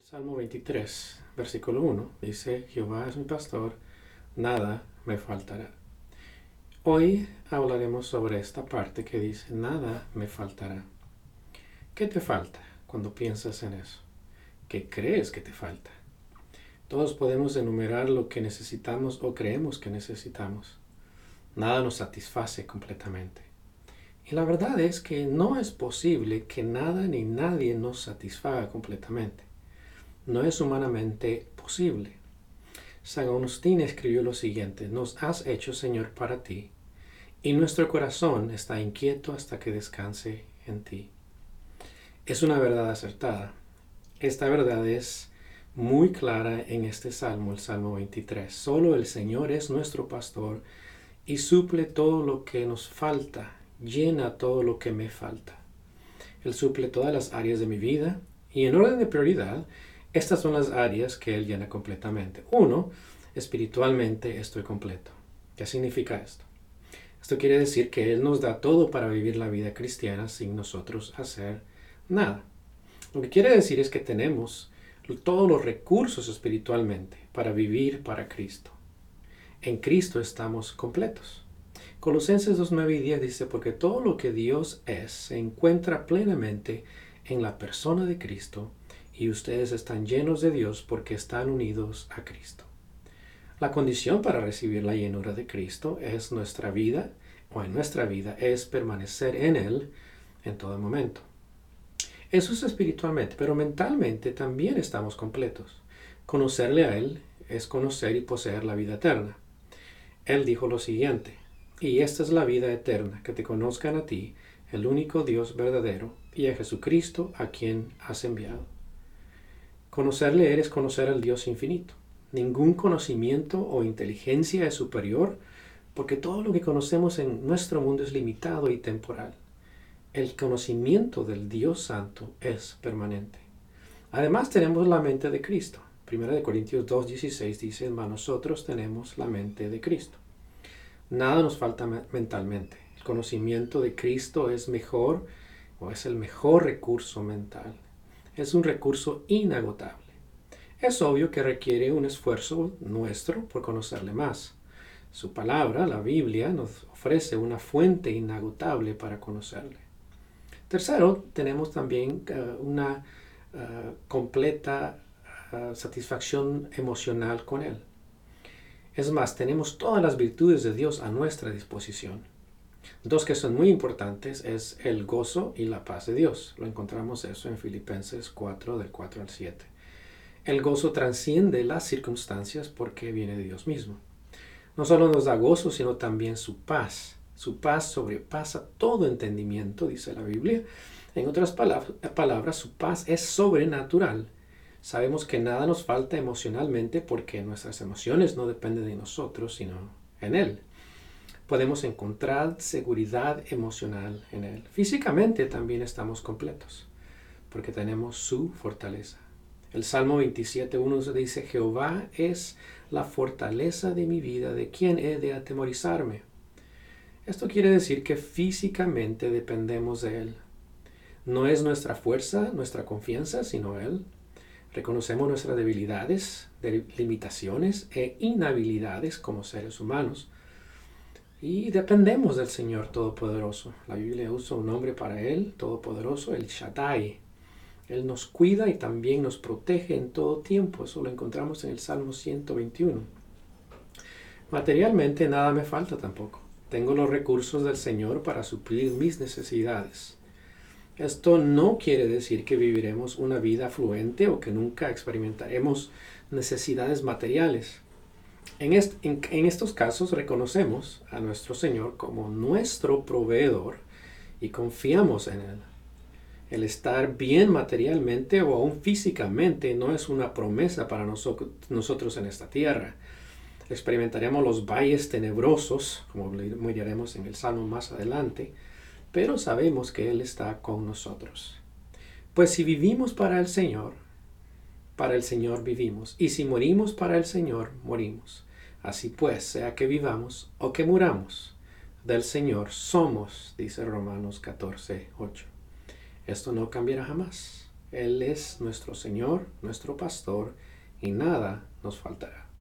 Salmo 23, versículo 1, dice, Jehová es mi pastor, nada me faltará. Hoy hablaremos sobre esta parte que dice, nada me faltará. ¿Qué te falta cuando piensas en eso? ¿Qué crees que te falta? Todos podemos enumerar lo que necesitamos o creemos que necesitamos. Nada nos satisface completamente. Y la verdad es que no es posible que nada ni nadie nos satisfaga completamente. No es humanamente posible. San Agustín escribió lo siguiente: nos has hecho, Señor, para ti, y nuestro corazón está inquieto hasta que descanse en ti. Es una verdad acertada. Esta verdad es muy clara en este salmo, el Salmo 23. Solo el Señor es nuestro pastor y suple todo lo que nos falta, llena todo lo que me falta. Él suple todas las áreas de mi vida y en orden de prioridad, estas son las áreas que Él llena completamente. 1. Espiritualmente estoy completo. ¿Qué significa esto? Esto quiere decir que Él nos da todo para vivir la vida cristiana sin nosotros hacer nada. Lo que quiere decir es que tenemos todos los recursos espiritualmente para vivir para Cristo. En Cristo estamos completos. Colosenses 2, 9 y 10 dice, porque todo lo que Dios es se encuentra plenamente en la persona de Cristo, y ustedes están llenos de Dios porque están unidos a Cristo. La condición para recibir la llenura de Cristo es nuestra vida, o en nuestra vida es permanecer en Él en todo momento. Eso es espiritualmente, pero mentalmente también estamos completos. Conocerle a Él es conocer y poseer la vida eterna. Él dijo lo siguiente, y esta es la vida eterna, que te conozcan a ti, el único Dios verdadero, y a Jesucristo a quien has enviado. Conocerle Él es conocer al Dios infinito. Ningún conocimiento o inteligencia es superior, porque todo lo que conocemos en nuestro mundo es limitado y temporal. El conocimiento del Dios Santo es permanente. Además tenemos la mente de Cristo. 1 Corintios 2:16 dice, mas nosotros tenemos la mente de Cristo. Nada nos falta mentalmente. El conocimiento de Cristo es mejor, o es el mejor recurso mental. Es un recurso inagotable. Es obvio que requiere un esfuerzo nuestro por conocerle más. Su palabra, la Biblia, nos ofrece una fuente inagotable para conocerle. Tercero, tenemos también una completa satisfacción emocional con Él. Es más, tenemos todas las virtudes de Dios a nuestra disposición. Dos que son muy importantes es el gozo y la paz de Dios. Lo encontramos eso en Filipenses 4, del 4 al 7. El gozo trasciende las circunstancias porque viene de Dios mismo. No solo nos da gozo, sino también su paz. Su paz sobrepasa todo entendimiento, dice la Biblia. En otras palabras, su paz es sobrenatural. Sabemos que nada nos falta emocionalmente porque nuestras emociones no dependen de nosotros, sino en Él. Podemos encontrar seguridad emocional en Él. Físicamente también estamos completos, porque tenemos su fortaleza. El Salmo 27:1 dice, Jehová es la fortaleza de mi vida, ¿de quién he de atemorizarme? Esto quiere decir que físicamente dependemos de Él. No es nuestra fuerza, nuestra confianza, sino Él. Reconocemos nuestras debilidades, limitaciones e inhabilidades como seres humanos. Y dependemos del Señor Todopoderoso. La Biblia usa un nombre para Él, Todopoderoso, el Shaddai. Él nos cuida y también nos protege en todo tiempo. Eso lo encontramos en el Salmo 121. Materialmente nada me falta tampoco. Tengo los recursos del Señor para suplir mis necesidades. Esto no quiere decir que viviremos una vida fluente o que nunca experimentaremos necesidades materiales. En estos casos reconocemos a nuestro Señor como nuestro proveedor y confiamos en Él. El estar bien materialmente o aún físicamente no es una promesa para nosotros en esta tierra. Experimentaremos los valles tenebrosos, como miraremos en el Salmo más adelante, pero sabemos que Él está con nosotros. Pues si vivimos para el Señor vivimos, y si morimos para el Señor, morimos. Así pues, sea que vivamos o que muramos, del Señor somos, dice Romanos 14:8. Esto no cambiará jamás. Él es nuestro Señor, nuestro pastor, y nada nos faltará.